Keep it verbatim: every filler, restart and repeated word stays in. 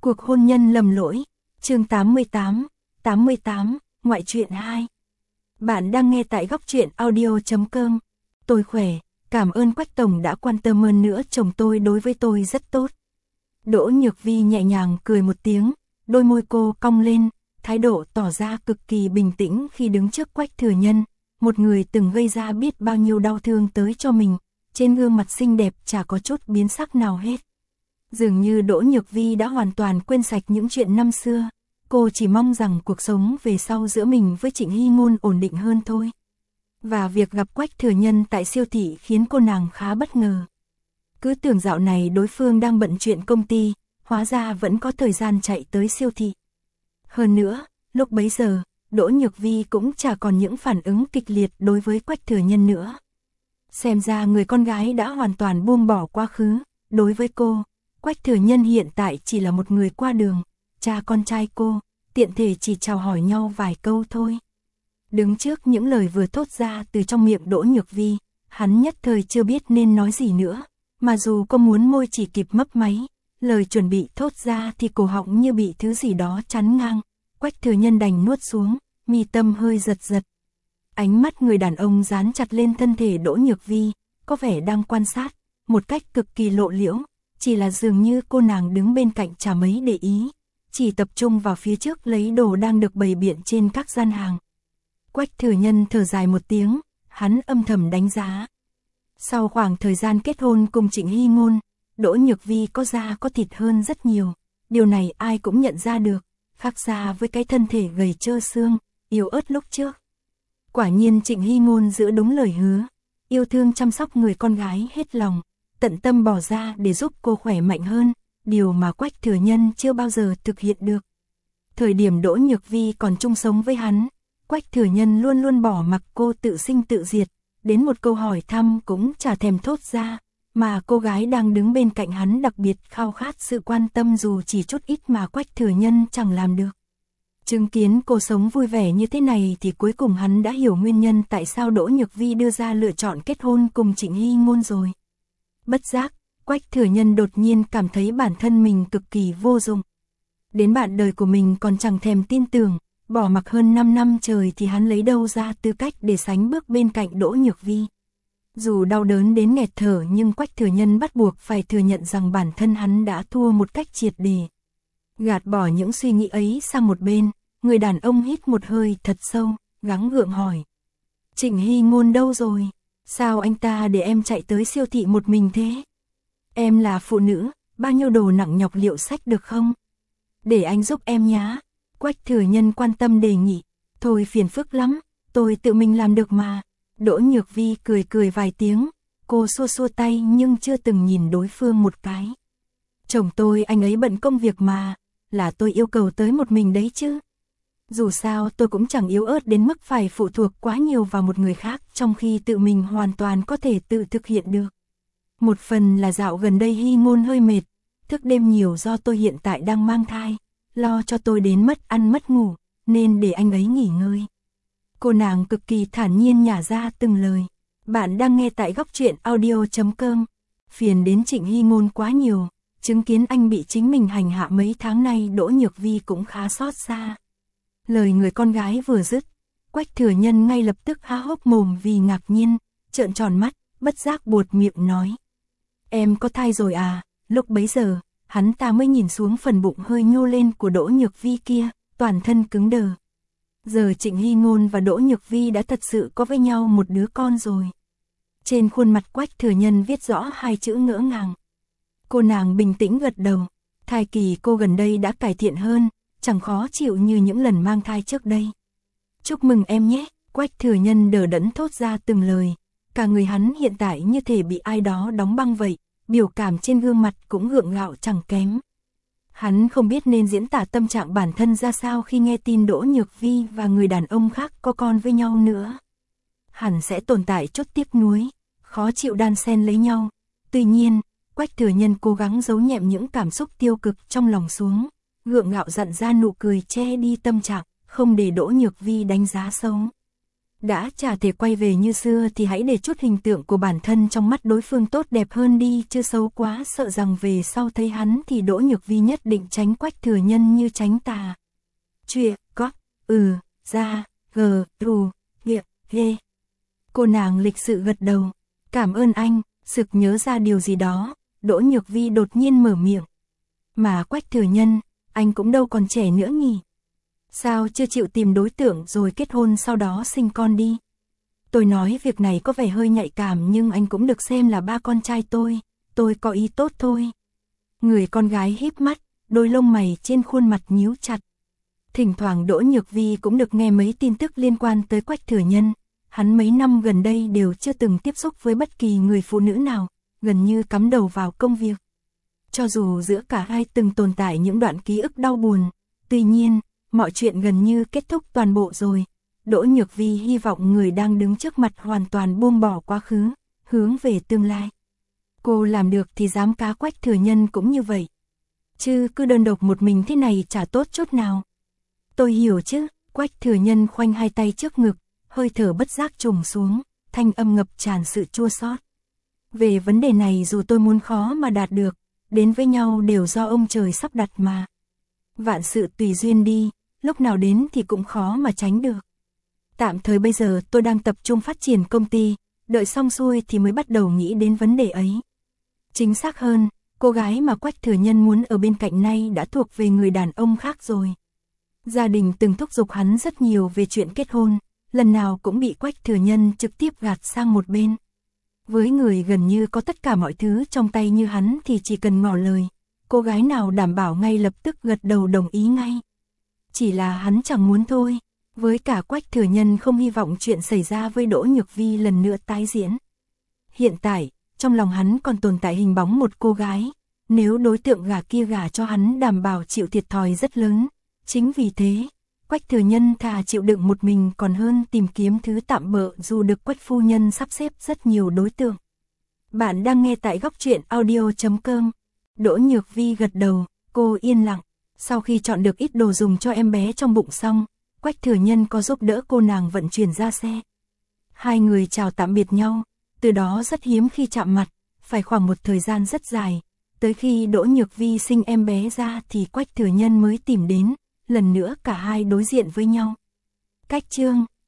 Cuộc hôn nhân lầm lỗi, chương tám mươi tám, tám mươi tám, ngoại truyện hai. Bạn đang nghe tại góc truyện audio chấm com. Tôi khỏe, cảm ơn Quách Tổng đã quan tâm, hơn nữa chồng tôi đối với tôi rất tốt. Đỗ Nhược Vi nhẹ nhàng cười một tiếng, đôi môi cô cong lên, thái độ tỏ ra cực kỳ bình tĩnh khi đứng trước Quách Thừa Nhân, một người từng gây ra biết bao nhiêu đau thương tới cho mình, trên gương mặt xinh đẹp chả có chút biến sắc nào hết. Dường như Đỗ Nhược Vi đã hoàn toàn quên sạch những chuyện năm xưa, cô chỉ mong rằng cuộc sống về sau giữa mình với Trịnh Hy Ngôn ổn định hơn thôi. Và việc gặp Quách Thừa Nhân tại siêu thị khiến cô nàng khá bất ngờ. Cứ tưởng dạo này đối phương đang bận chuyện công ty, hóa ra vẫn có thời gian chạy tới siêu thị. Hơn nữa, lúc bấy giờ, Đỗ Nhược Vi cũng chả còn những phản ứng kịch liệt đối với Quách Thừa Nhân nữa. Xem ra người con gái đã hoàn toàn buông bỏ quá khứ, đối với cô, Quách Thừa Nhân hiện tại chỉ là một người qua đường, cha con trai cô, tiện thể chỉ chào hỏi nhau vài câu thôi. Đứng trước những lời vừa thốt ra từ trong miệng Đỗ Nhược Vi, hắn nhất thời chưa biết nên nói gì nữa, mà dù có muốn môi chỉ kịp mấp máy, lời chuẩn bị thốt ra thì cổ họng như bị thứ gì đó chắn ngang, Quách Thừa Nhân đành nuốt xuống, mi tâm hơi giật giật. Ánh mắt người đàn ông dán chặt lên thân thể Đỗ Nhược Vi, có vẻ đang quan sát, một cách cực kỳ lộ liễu, chỉ là dường như cô nàng đứng bên cạnh chả mấy để ý, chỉ tập trung vào phía trước lấy đồ đang được bày biện trên các gian hàng. Quách Thừa Nhân thở dài một tiếng, hắn âm thầm đánh giá. Sau khoảng thời gian kết hôn cùng Trịnh Hy Ngôn, Đỗ Nhược Vi có da có thịt hơn rất nhiều, điều này ai cũng nhận ra được, khác xa với cái thân thể gầy trơ xương, yếu ớt lúc trước. Quả nhiên Trịnh Hy Ngôn giữ đúng lời hứa, yêu thương chăm sóc người con gái hết lòng, tận tâm bỏ ra để giúp cô khỏe mạnh hơn, điều mà Quách Thừa Nhân chưa bao giờ thực hiện được. Thời điểm Đỗ Nhược Vi còn chung sống với hắn, Quách Thừa Nhân luôn luôn bỏ mặc cô tự sinh tự diệt, đến một câu hỏi thăm cũng chả thèm thốt ra, mà cô gái đang đứng bên cạnh hắn đặc biệt khao khát sự quan tâm dù chỉ chút ít mà Quách Thừa Nhân chẳng làm được. Chứng kiến cô sống vui vẻ như thế này thì cuối cùng hắn đã hiểu nguyên nhân tại sao Đỗ Nhược Vi đưa ra lựa chọn kết hôn cùng Trịnh Hy Ngôn rồi. Bất giác, Quách Thừa Nhân đột nhiên cảm thấy bản thân mình cực kỳ vô dụng. Đến bạn đời của mình còn chẳng thèm tin tưởng, bỏ mặc hơn năm năm trời thì hắn lấy đâu ra tư cách để sánh bước bên cạnh Đỗ Nhược Vi. Dù đau đớn đến nghẹt thở nhưng Quách Thừa Nhân bắt buộc phải thừa nhận rằng bản thân hắn đã thua một cách triệt để. Gạt bỏ những suy nghĩ ấy sang một bên, người đàn ông hít một hơi thật sâu, gắng gượng hỏi. Trịnh Hy Ngôn đâu rồi? Sao anh ta để em chạy tới siêu thị một mình thế? Em là phụ nữ, bao nhiêu đồ nặng nhọc liệu xách được không? Để anh giúp em nhá. Quách Thừa Nhân quan tâm đề nghị. Thôi phiền phức lắm, tôi tự mình làm được mà. Đỗ Nhược Vi cười cười vài tiếng, cô xua xua tay nhưng chưa từng nhìn đối phương một cái. Chồng tôi anh ấy bận công việc mà, là tôi yêu cầu tới một mình đấy chứ. Dù sao tôi cũng chẳng yếu ớt đến mức phải phụ thuộc quá nhiều vào một người khác trong khi tự mình hoàn toàn có thể tự thực hiện được. Một phần là dạo gần đây Hy Ngôn hơi mệt, thức đêm nhiều do tôi hiện tại đang mang thai, lo cho tôi đến mất ăn mất ngủ, nên để anh ấy nghỉ ngơi. Cô nàng cực kỳ thản nhiên nhả ra từng lời. Bạn đang nghe tại góc truyện audio chấm com. Phiền đến Trịnh Hy Ngôn quá nhiều, chứng kiến anh bị chính mình hành hạ mấy tháng nay Đỗ Nhược Vi cũng khá xót xa. Lời người con gái vừa dứt, Quách Thừa Nhân ngay lập tức há hốc mồm vì ngạc nhiên, trợn tròn mắt, bất giác buột miệng nói. Em có thai rồi à? Lúc bấy giờ, hắn ta mới nhìn xuống phần bụng hơi nhô lên của Đỗ Nhược Vi kia, toàn thân cứng đờ. Giờ Trịnh Hy Ngôn và Đỗ Nhược Vi đã thật sự có với nhau một đứa con rồi. Trên khuôn mặt Quách Thừa Nhân viết rõ hai chữ ngỡ ngàng. Cô nàng bình tĩnh gật đầu, thai kỳ cô gần đây đã cải thiện hơn, chẳng khó chịu như những lần mang thai trước đây. Chúc mừng em nhé, Quách Thừa Nhân đờ đẫn thốt ra từng lời, cả người hắn hiện tại như thể bị ai đó đóng băng vậy, biểu cảm trên gương mặt cũng gượng gạo chẳng kém. Hắn không biết nên diễn tả tâm trạng bản thân ra sao khi nghe tin Đỗ Nhược Vi và người đàn ông khác có con với nhau nữa. Hẳn sẽ tồn tại chút tiếc nuối, khó chịu đan xen lấy nhau. Tuy nhiên, Quách Thừa Nhân cố gắng giấu nhẹm những cảm xúc tiêu cực trong lòng xuống, gượng gạo dặn ra nụ cười che đi tâm trạng, không để Đỗ Nhược Vi đánh giá xấu. Đã chả thể quay về như xưa thì hãy để chút hình tượng của bản thân trong mắt đối phương tốt đẹp hơn đi, chứ xấu quá sợ rằng về sau thấy hắn thì Đỗ Nhược Vi nhất định tránh Quách Thừa Nhân như tránh tà. Chuyện, có, ừ, ra, gờ, rù, nghiệp, ghê. Cô nàng lịch sự gật đầu. Cảm ơn anh, sực nhớ ra điều gì đó, Đỗ Nhược Vi đột nhiên mở miệng. Mà Quách Thừa Nhân, anh cũng đâu còn trẻ nữa nhỉ? Sao chưa chịu tìm đối tượng rồi kết hôn sau đó sinh con đi? Tôi nói việc này có vẻ hơi nhạy cảm nhưng anh cũng được xem là ba con trai tôi, tôi có ý tốt thôi. Người con gái híp mắt, đôi lông mày trên khuôn mặt nhíu chặt. Thỉnh thoảng Đỗ Nhược Vi cũng được nghe mấy tin tức liên quan tới Quách Thừa Nhân. Hắn mấy năm gần đây đều chưa từng tiếp xúc với bất kỳ người phụ nữ nào, gần như cắm đầu vào công việc. Cho dù giữa cả hai từng tồn tại những đoạn ký ức đau buồn, tuy nhiên, mọi chuyện gần như kết thúc toàn bộ rồi. Đỗ Nhược Vi hy vọng người đang đứng trước mặt hoàn toàn buông bỏ quá khứ, hướng về tương lai. Cô làm được thì dám cá Quách Thừa Nhân cũng như vậy. Chứ cứ đơn độc một mình thế này chả tốt chút nào. Tôi hiểu chứ, Quách Thừa Nhân khoanh hai tay trước ngực, hơi thở bất giác trùng xuống, thanh âm ngập tràn sự chua xót. Về vấn đề này dù tôi muốn khó mà đạt được, đến với nhau đều do ông trời sắp đặt mà. Vạn sự tùy duyên đi, lúc nào đến thì cũng khó mà tránh được. Tạm thời bây giờ tôi đang tập trung phát triển công ty, đợi xong xuôi thì mới bắt đầu nghĩ đến vấn đề ấy. Chính xác hơn, cô gái mà Quách Thừa Nhân muốn ở bên cạnh nay đã thuộc về người đàn ông khác rồi. Gia đình từng thúc giục hắn rất nhiều về chuyện kết hôn, lần nào cũng bị Quách Thừa Nhân trực tiếp gạt sang một bên. Với người gần như có tất cả mọi thứ trong tay như hắn thì chỉ cần ngỏ lời, cô gái nào đảm bảo ngay lập tức gật đầu đồng ý ngay. Chỉ là hắn chẳng muốn thôi, với cả Quách Thừa Nhân không hy vọng chuyện xảy ra với Đỗ Nhược Vi lần nữa tái diễn. Hiện tại, trong lòng hắn còn tồn tại hình bóng một cô gái, nếu đối tượng gả kia gả cho hắn đảm bảo chịu thiệt thòi rất lớn. Chính vì thế, Quách Thừa Nhân thà chịu đựng một mình còn hơn tìm kiếm thứ tạm bợ dù được Quách phu nhân sắp xếp rất nhiều đối tượng. Bạn đang nghe tại góc truyện audio chấm com. Đỗ Nhược Vi gật đầu, cô yên lặng. Sau khi chọn được ít đồ dùng cho em bé trong bụng xong, Quách Thừa Nhân có giúp đỡ cô nàng vận chuyển ra xe. Hai người chào tạm biệt nhau, từ đó rất hiếm khi chạm mặt, phải khoảng một thời gian rất dài. Tới khi Đỗ Nhược Vi sinh em bé ra thì Quách Thừa Nhân mới tìm đến, lần nữa cả hai đối diện với nhau. Cách chương